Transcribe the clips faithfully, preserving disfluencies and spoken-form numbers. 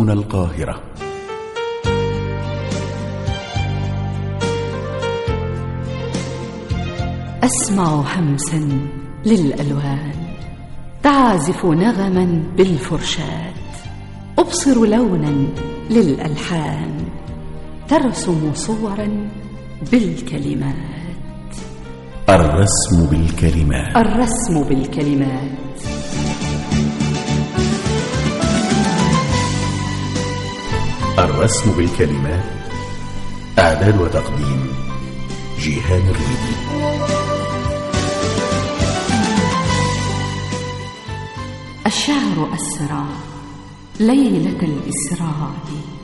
هنا القاهرة. أسمع همسا للألوان تعزف نغما بالفرشاة، أبصر لونا للألحان ترسم صورا بالكلمات. الرسم بالكلمات. الرسم بالكلمات. الرسم بالكلمات. إعداد وتقديم جيهان الريدي. الشعر أسرى ليلة الإسراء،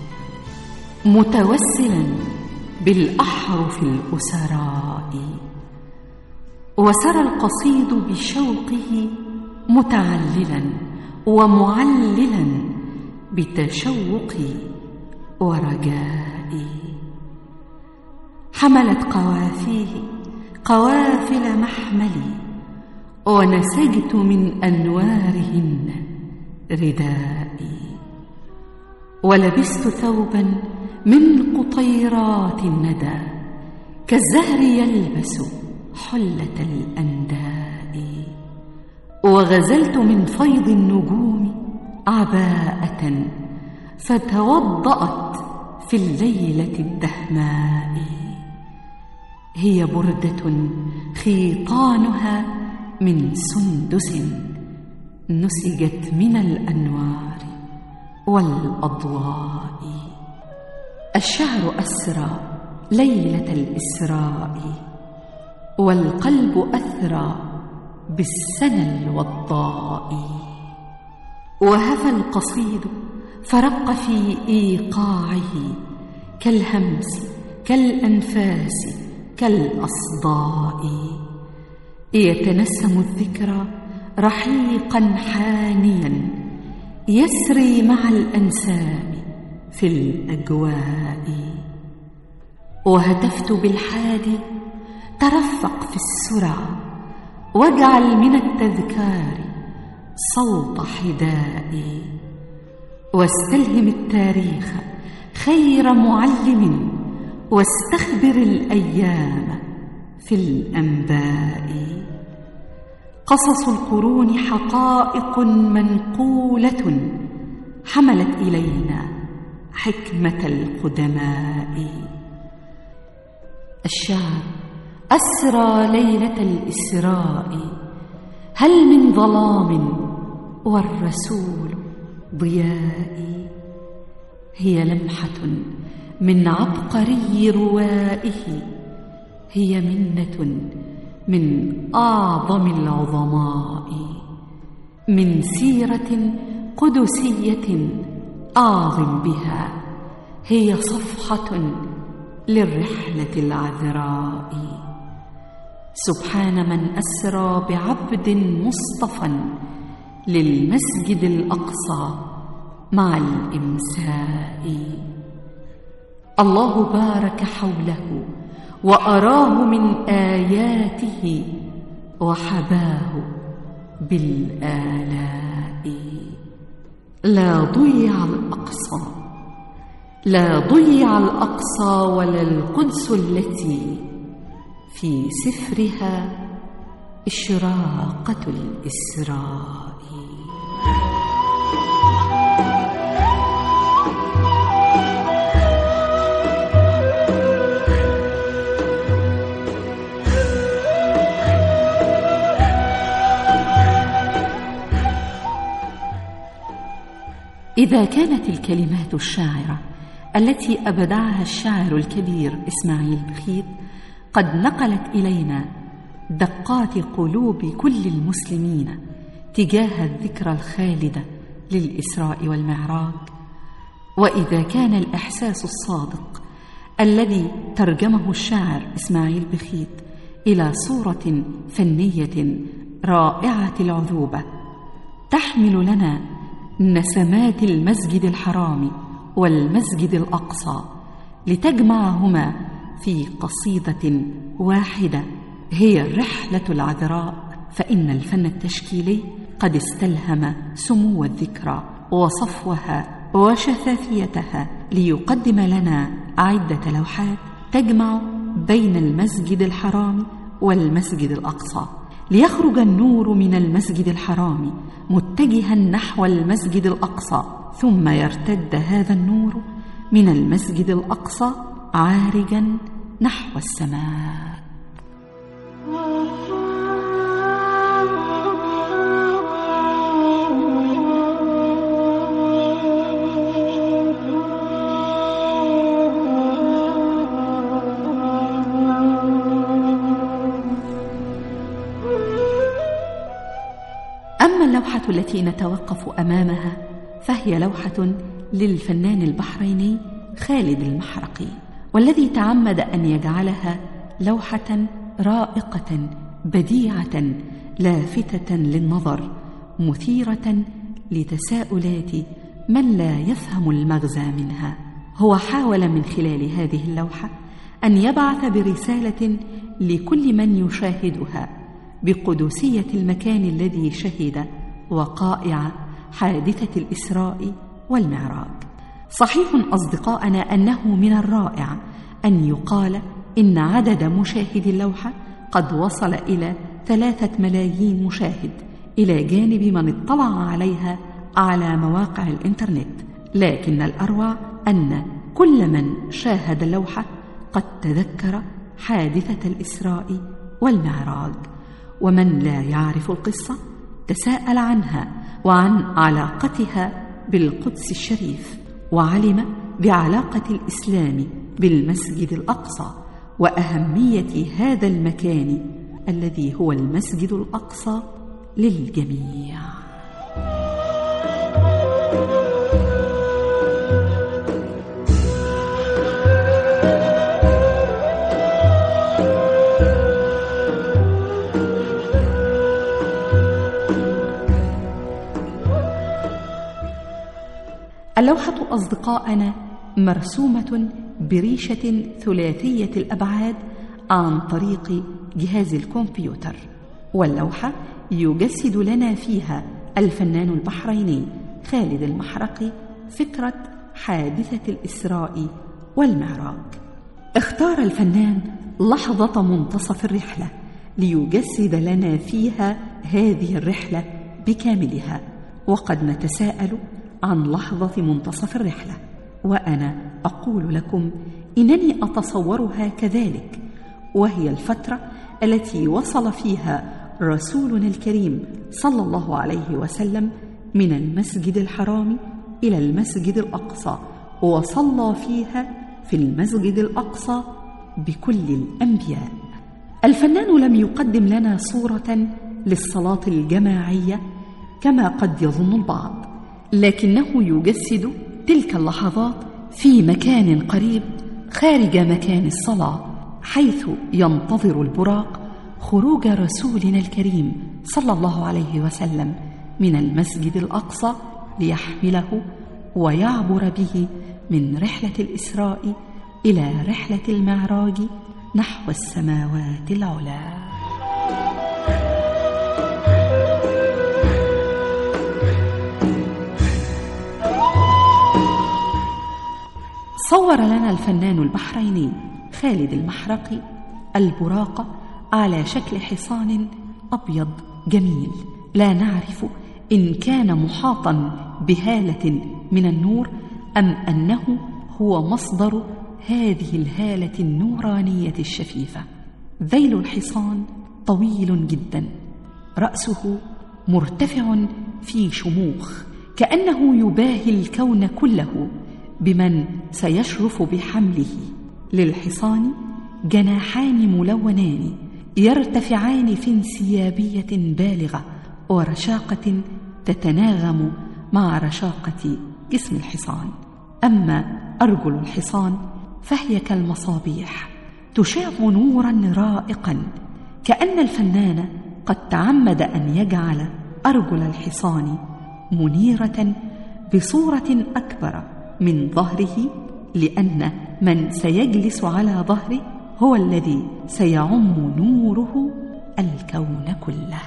متوسلا بالأحرف الأسراء، وسرى القصيد بشوقه متعللا ومعللا بتشوقي ورجائي. حملت قوافيه قوافل محملي، ونسجت من أنوارهن ردائي، ولبست ثوبا من قطيرات الندى كالزهر يلبس حلة الأنداء، وغزلت من فيض النجوم عباءة فتوضأت في الليلة الدهماء. هي بردة خيطانها من سندس نسجت من الأنوار والأضواء. الشعر أسرى ليلة الإسراء، والقلب أثرى بالسنى الوضاء. وهفى القصيد فرق في إيقاعه كالهمس كالأنفاس كالأصداء. يتنسم الذكرى رحيقا حانيا يسري مع الأنسام في الأجواء. وهتفت بالحادي ترفق في السرى، واجعل من التذكار صوت حدائي. واستلهم التاريخ خير معلم، واستخبر الأيام في الأنباء. قصص القرون حقائق منقولة حملت إلينا حكمة القدماء. الشعر أسرى ليلة الإسراء، هل من ظلام والرسول ضيائي. هي لمحة من عبقري روائه، هي منة من أعظم العظماء، من سيرة قدسية أعظم بها. هي صفحة للرحلة العذراء. سبحان من أسرى بعبد مصطفى للمسجد الأقصى مع الإمساء. الله بارك حوله وأراه من آياته، وحباه بالآلاء. لا ضيع الأقصى، لا ضيع الأقصى ولا القدس التي في سفرها إشراقة الإسراء. إذا كانت الكلمات الشاعرة التي أبدعها الشاعر الكبير إسماعيل بخيت قد نقلت إلينا دقات قلوب كل المسلمين تجاه الذكرى الخالدة للإسراء والمعراج، وإذا كان الإحساس الصادق الذي ترجمه الشاعر إسماعيل بخيت إلى صورة فنية رائعة العذوبة تحمل لنا نسمات المسجد الحرام والمسجد الأقصى لتجمعهما في قصيدة واحدة هي الرحلة العذراء، فإن الفن التشكيلي قد استلهم سمو الذكرى وصفوها وشفافيتها ليقدم لنا عدة لوحات تجمع بين المسجد الحرام والمسجد الأقصى، ليخرج النور من المسجد الحرام متجها نحو المسجد الأقصى، ثم يرتد هذا النور من المسجد الأقصى عارجا نحو السماء. أما اللوحة التي نتوقف أمامها فهي لوحة للفنان البحريني خالد المحرقي، والذي تعمد أن يجعلها لوحة رائقة بديعة لافتة للنظر، مثيرة لتساؤلات من لا يفهم المغزى منها. هو حاول من خلال هذه اللوحة أن يبعث برسالة لكل من يشاهدها بقدسية المكان الذي شهد وقائع حادثة الإسراء والمعراج. صحيح أصدقائنا أنه من الرائع أن يقال إن عدد مشاهدي اللوحة قد وصل إلى ثلاثة ملايين مشاهد، إلى جانب من اطلع عليها على مواقع الإنترنت، لكن الأروع أن كل من شاهد اللوحة قد تذكر حادثة الإسراء والمعراج، ومن لا يعرف القصة تساءل عنها وعن علاقتها بالقدس الشريف، وعلم بعلاقة الإسلام بالمسجد الأقصى وأهمية هذا المكان الذي هو المسجد الأقصى للجميع. اللوحة أصدقائنا مرسومة بريشة ثلاثية الأبعاد عن طريق جهاز الكمبيوتر، واللوحة يجسد لنا فيها الفنان البحريني خالد المحرقي فكرة حادثة الإسراء والمعراج. اختار الفنان لحظة منتصف الرحلة ليجسد لنا فيها هذه الرحلة بكاملها، وقد نتساءل عن لحظة منتصف الرحلة، وأنا أقول لكم إنني أتصورها كذلك، وهي الفترة التي وصل فيها رسولنا الكريم صلى الله عليه وسلم من المسجد الحرام إلى المسجد الأقصى، وصلى فيها في المسجد الأقصى بكل الأنبياء. الفنان لم يقدم لنا صورة للصلاة الجماعية كما قد يظن البعض، لكنه يجسد تلك اللحظات في مكان قريب خارج مكان الصلاة، حيث ينتظر البراق خروج رسولنا الكريم صلى الله عليه وسلم من المسجد الأقصى ليحمله ويعبر به من رحلة الإسراء إلى رحلة المعراج نحو السماوات العلى. صور لنا الفنان البحريني خالد المحرقي البراق على شكل حصان أبيض جميل، لا نعرف إن كان محاطا بهالة من النور أم أنه هو مصدر هذه الهالة النورانية الشفيفة. ذيل الحصان طويل جدا، رأسه مرتفع في شموخ، كأنه يباهي الكون كله بمن سيشرف بحمله. للحصان جناحان ملونان يرتفعان في انسيابية بالغة ورشاقة تتناغم مع رشاقة جسم الحصان. أما أرجل الحصان فهي كالمصابيح تشع نورا رائقا، كأن الفنان قد تعمد أن يجعل أرجل الحصان منيرة بصورة أكبر من ظهره، لأن من سيجلس على ظهره هو الذي سيعم نوره الكون كله.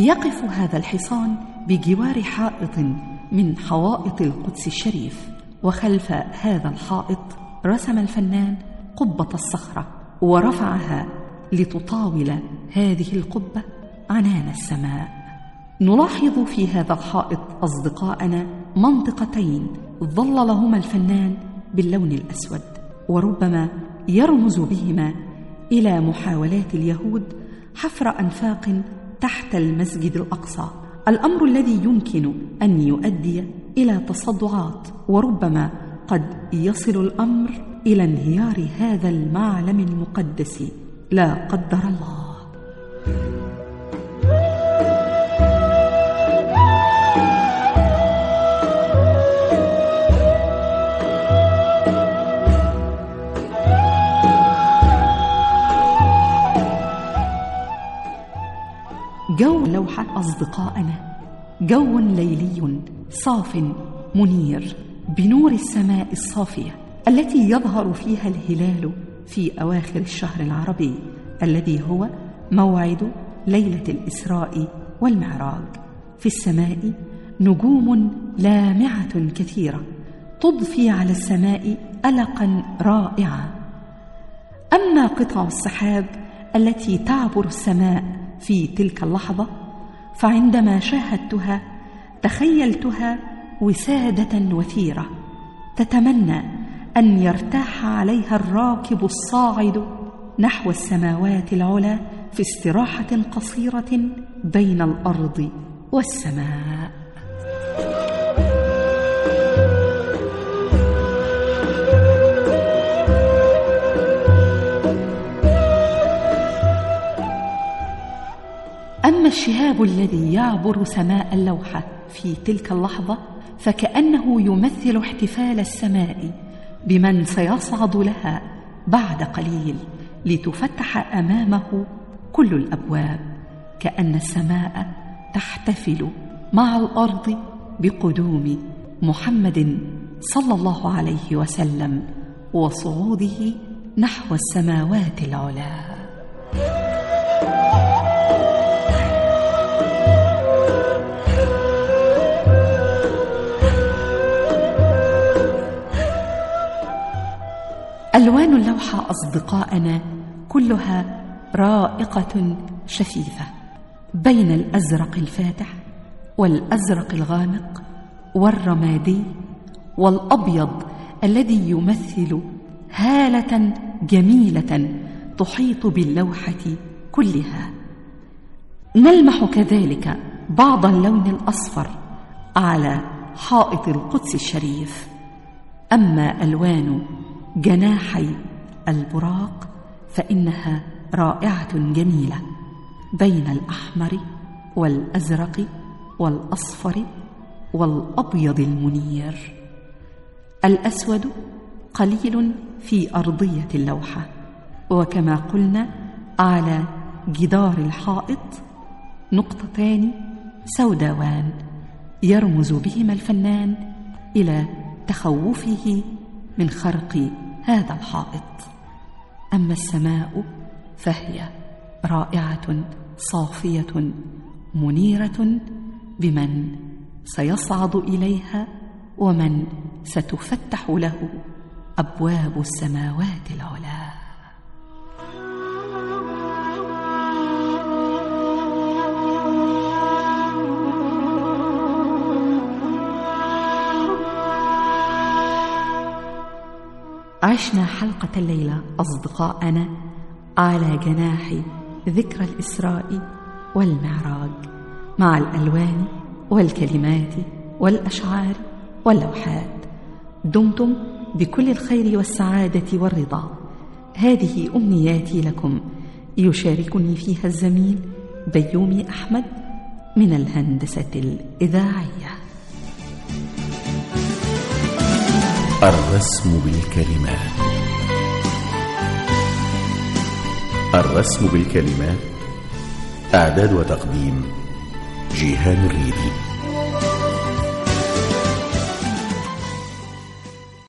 يقف هذا الحصان بجوار حائط من حوائط القدس الشريف، وخلف هذا الحائط رسم الفنان قبة الصخرة ورفعها لتطاول هذه القبة عنان السماء. نلاحظ في هذا الحائط أصدقائنا منطقتين ظللهما الفنان باللون الأسود، وربما يرمز بهما إلى محاولات اليهود حفر أنفاق تحت المسجد الأقصى، الأمر الذي يمكن أن يؤدي إلى تصدعات، وربما قد يصل الأمر إلى انهيار هذا المعلم المقدس لا قدر الله. جو اللوحة أصدقائنا جو ليلي صاف منير بنور السماء الصافية التي يظهر فيها الهلال في أواخر الشهر العربي الذي هو موعد ليلة الإسراء والمعراج. في السماء نجوم لامعة كثيرة تضفي على السماء ألقا رائعا. أما قطع السحاب التي تعبر السماء في تلك اللحظة فعندما شاهدتها تخيلتها وسادة وثيرة تتمنى أن يرتاح عليها الراكب الصاعد نحو السماوات العلى في استراحة قصيرة بين الأرض والسماء. أما الشهاب الذي يعبر سماء اللوحة في تلك اللحظة فكأنه يمثل احتفال السماء بمن سيصعد لها بعد قليل لتفتح أمامه كل الأبواب، كأن السماء تحتفل مع الأرض بقدوم محمد صلى الله عليه وسلم وصعوده نحو السماوات العلى. ألوان اللوحة أصدقائنا كلها رائقة شفيفة بين الأزرق الفاتح والأزرق الغامق والرمادي والأبيض الذي يمثل هالة جميلة تحيط باللوحة كلها. نلمح كذلك بعض اللون الأصفر على حائط القدس الشريف. أما ألوان جناحي البراق فإنها رائعة جميلة بين الأحمر والأزرق والأصفر والأبيض المنير. الأسود قليل في أرضية اللوحة، وكما قلنا على جدار الحائط نقطتان سوداوان يرمز بهما الفنان إلى تخوفه من خرق هذا الحائط. أما السماء فهي رائعة صافية منيرة بمن سيصعد إليها ومن ستفتح له أبواب السماوات العلى. عشنا حلقة الليلة أصدقائنا على جناح ذكرى الإسراء والمعراج مع الألوان والكلمات والأشعار واللوحات. دمتم بكل الخير والسعادة والرضا. هذه أمنياتي لكم، يشاركني فيها الزميل بيومي أحمد من الهندسة الإذاعية. الرسم بالكلمات. الرسم بالكلمات. إعداد وتقديم جيهان الريدي.